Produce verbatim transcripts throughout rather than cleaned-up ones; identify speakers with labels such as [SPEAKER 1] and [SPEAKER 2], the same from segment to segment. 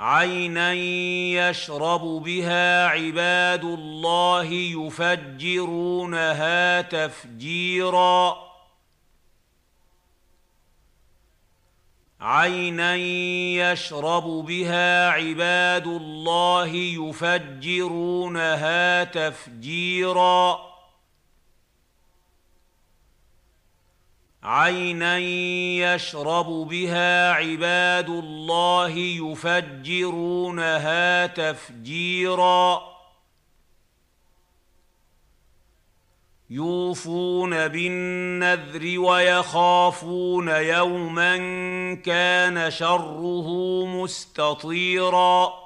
[SPEAKER 1] عينا يشرب بها عباد الله يفجرونها تفجيرا عينا يشرب بها عباد الله يفجرونها تفجيرا عينا يشرب بها عباد الله يفجرونها تفجيرا يوفون بالنذر ويخافون يوما كان شره مستطيرا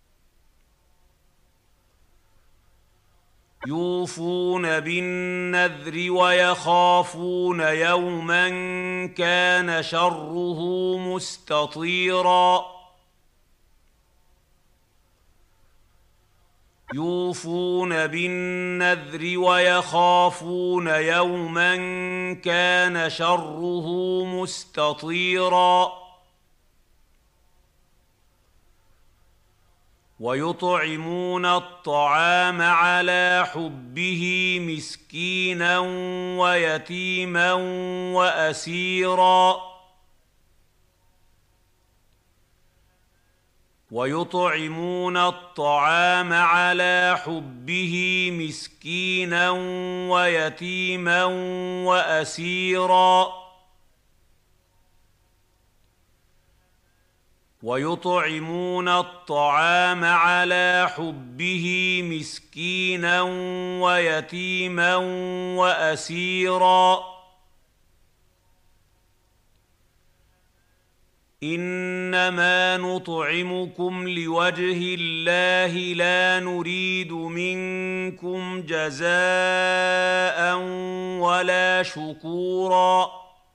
[SPEAKER 1] يوفون بالنذر ويخافون يوما كان شره مستطيرا يوفون بالنذر ويخافون يوما كان شره مستطيرا ويطعمون الطعام على حبه مسكينا ويتيما وأسيرا ويطعمون الطعام على حبه مسكينا ويتيما وأسيرا ويطعمون الطعام على حبه مسكينا ويتيما وأسيرا إنما نطعمكم لوجه الله لا نريد منكم جزاء ولا شكورا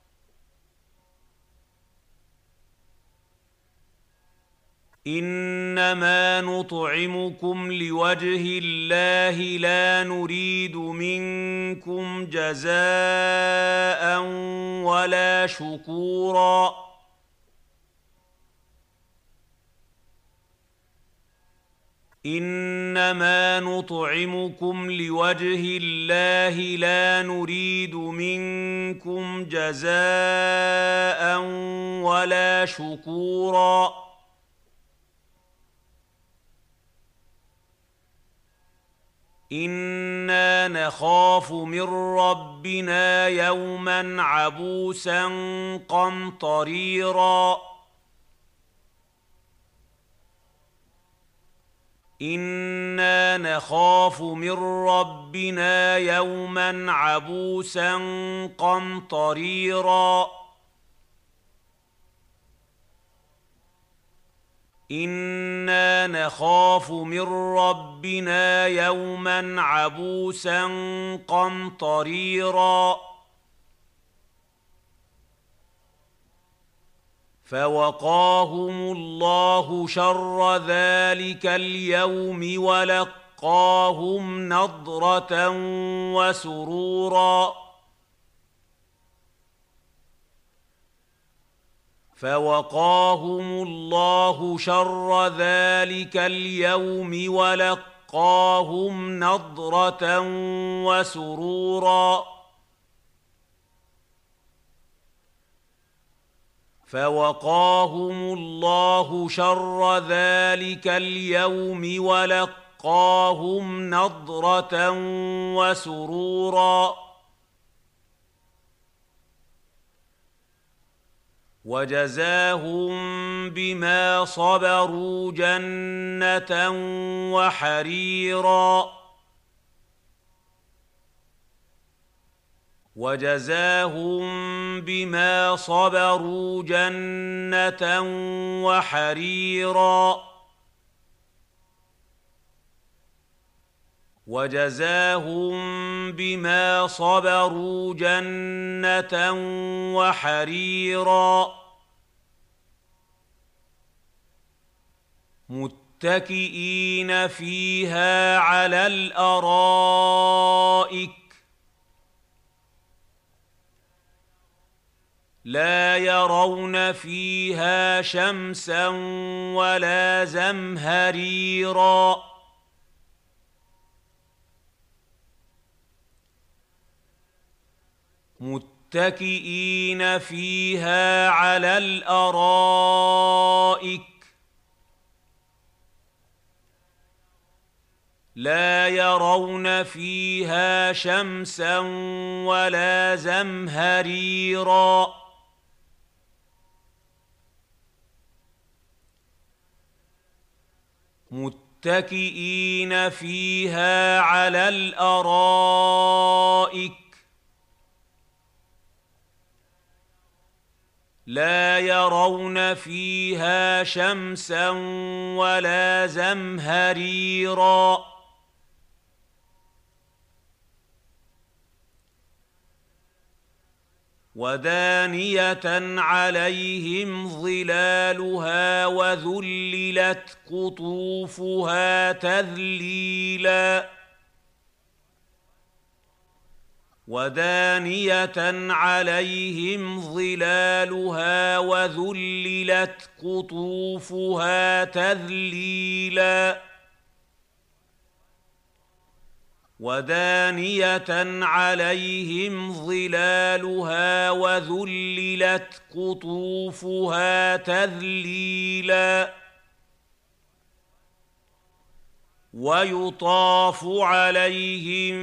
[SPEAKER 1] إنما نطعمكم لوجه الله لا نريد منكم جزاء ولا شكورا إنما نطعمكم لوجه الله لا نريد منكم جزاء ولا شكورا إنا نخاف من ربنا يوما عبوسا قمطريرا إنا نخاف من ربنا يوما عبوسا قمطريرا إنا نخاف من ربنا يوما عبوسا قمطريرا فوقاهم الله شر ذلك اليوم ولقاهم نضرة وسرورا فوقاهم الله شر ذلك اليوم ولقاهم نضرة وسرورا فوقاهم الله شر ذلك اليوم ولقاهم نضرة وسرورا وجزاهم بما صبروا جنة وحريرا وجزاهم بما صبروا جنة وحريرا وجزاهم بما صبروا جنة وحريرا متكئين فيها على الأرائك لا يرون فيها شمسا ولا زمهريرا متكئين فيها على الأرائك لا يرون فيها شمسا ولا زمهريرا متكئين فيها على الأرائك لا يرون فيها شمسا ولا زمهريرا ودانية عليهم ظلالها وذللت قطوفها تذليلا ودانية عليهم ظلالها وذللت قطوفها تذليلا ودانية عليهم ظلالها وذللت قطوفها تذليلا ويطاف عليهم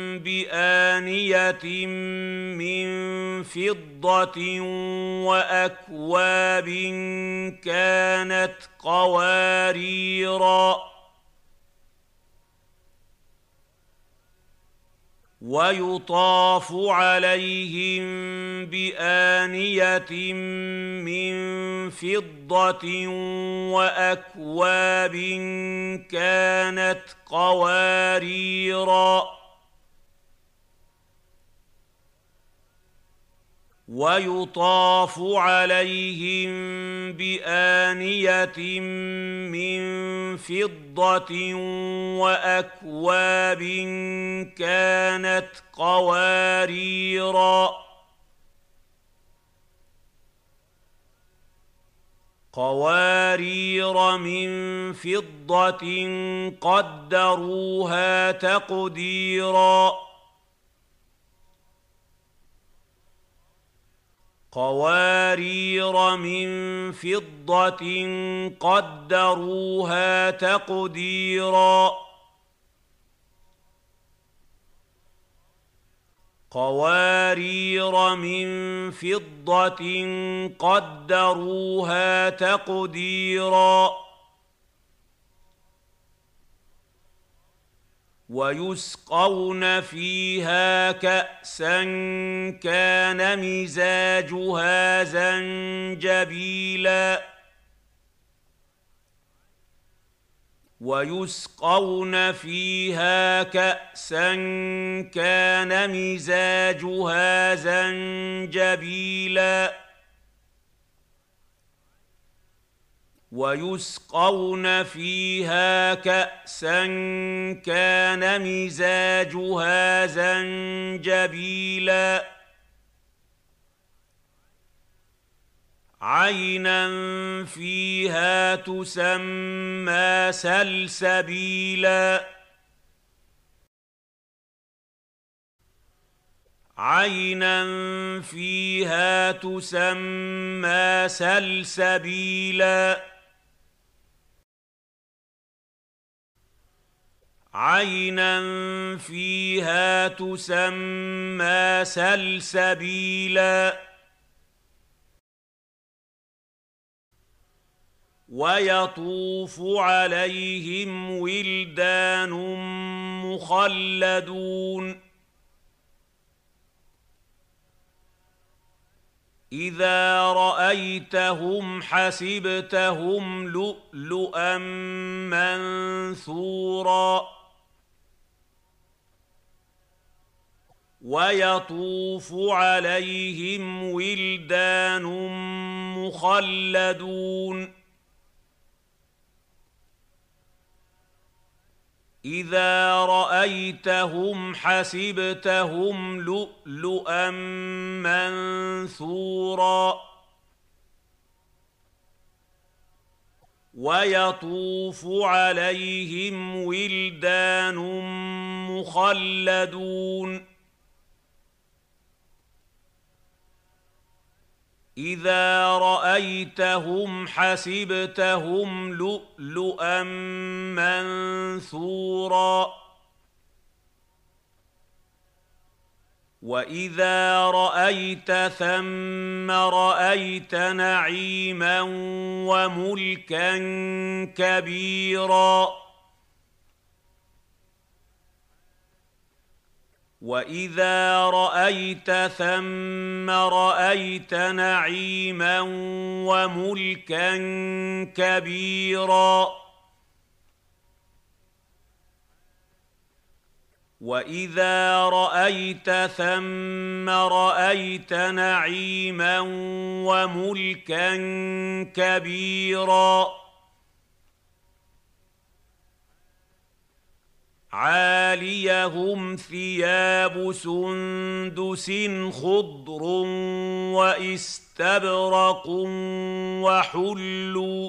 [SPEAKER 1] بآنية من فضة وأكواب كانت قواريرا ويطاف عليهم بآنية من فضة وأكواب كانت قواريرا ويطاف عليهم بآنية من فضة وأكواب كانت قواريرا قوارير من فضة قدروها تقديرا قوارير من فضة قدروها تقديرا قوارير من فضة قدروها تقديرا ويسقون فيها كأسا كان مزاجها زنجبيلا ويسقون فيها كأسا كان مزاجها زنجبيلا ويسقون فيها كأسا كان مزاجها زنجبيلا عينا فيها تسمى سلسبيلا عينا فيها تسمى سلسبيلا عينا فيها تسمى سلسبيلا ويطوف عليهم ولدان مخلدون إذا رأيتهم حسبتهم لؤلؤا منثورا ويطوف عليهم ولدان مخلدون إذا رأيتهم حسبتهم لؤلؤا منثورا ويطوف عليهم ولدان مخلدون إذا رأيتهم حسبتهم لؤلؤا منثورا وإذا رأيت ثم رأيت نعيما وملكا كبيرا وإذا رأيت ثم رأيت نعيما وملكا كبيرا وإذا رأيت ثم رأيت نعيما وملكا كبيرا عاليهم ثياب سندس خضر واستبرق وحلوا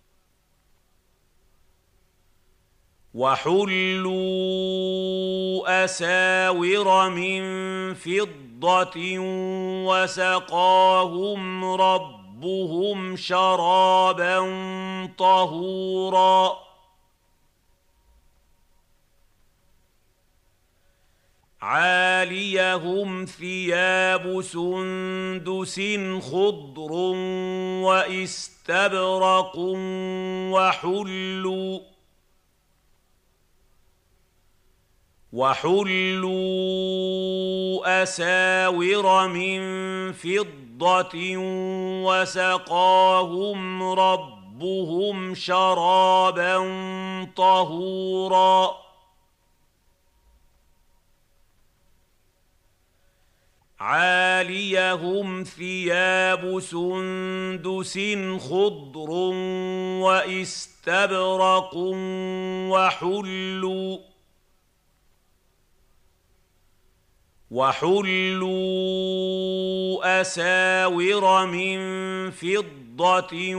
[SPEAKER 1] وحلوا أساور من فضة وسقاهم ربهم شرابا طهورا عاليهم ثياب سندس خضر واستبرق وحلوا وحلوا أساور من فضة وسقاهم ربهم شرابا طهورا عاليهم ثياب سندس خضر واستبرق وحلوا وحلوا أساور من فضة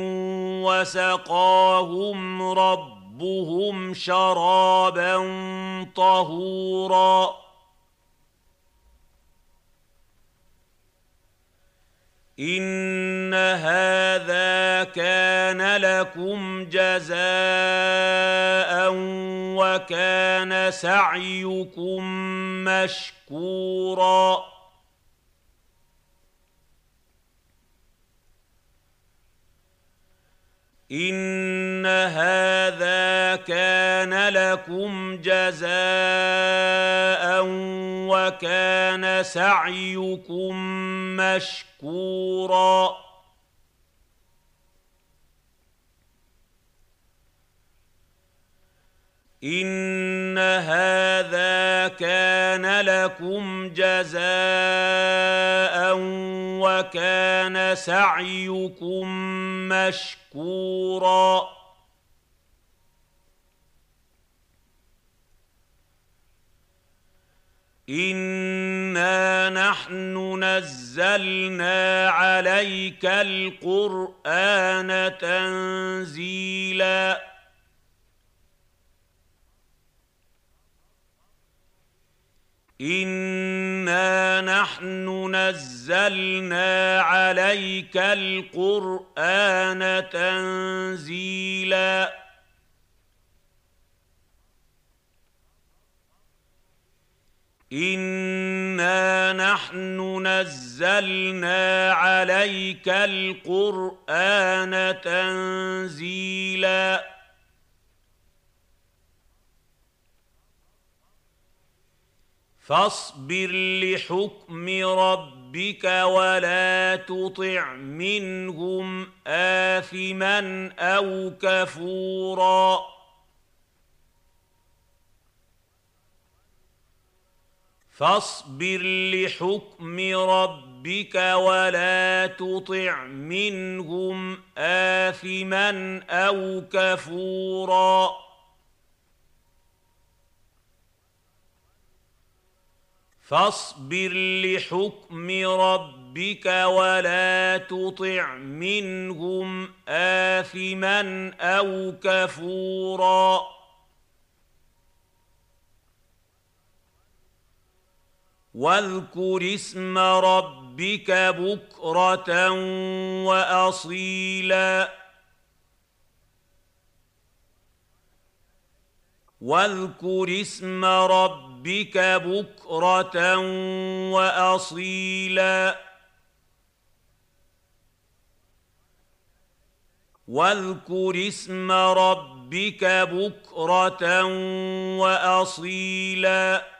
[SPEAKER 1] وسقاهم ربهم شرابا طهورا إن هذا كان لكم جزاء وكان سعيكم مشكورا إن هذا كان لكم جزاء وكان سعيكم مشكورا إن هذا كان لكم جزاء وكان سعيكم مشكورا إنا نحن نزلنا عليك القرآن تنزيلا إنا نحن نزلنا عليك القرآن تنزيلا إنا نحن نزلنا عليك القرآن تنزيلا فاصبر لحكم ربك ولا تطع منهم آثما أو كفورا فاصبر لحكم ربك ولا تطع منهم آثما أو كفورا فاصبر لحكم ربك ولا تطع منهم آثما أو كفورا واذكر اسم ربك بكرة وأصيلا واذكر اسم ربك بكرة وأصيلا واذكر اسم ربك بكرة وأصيلا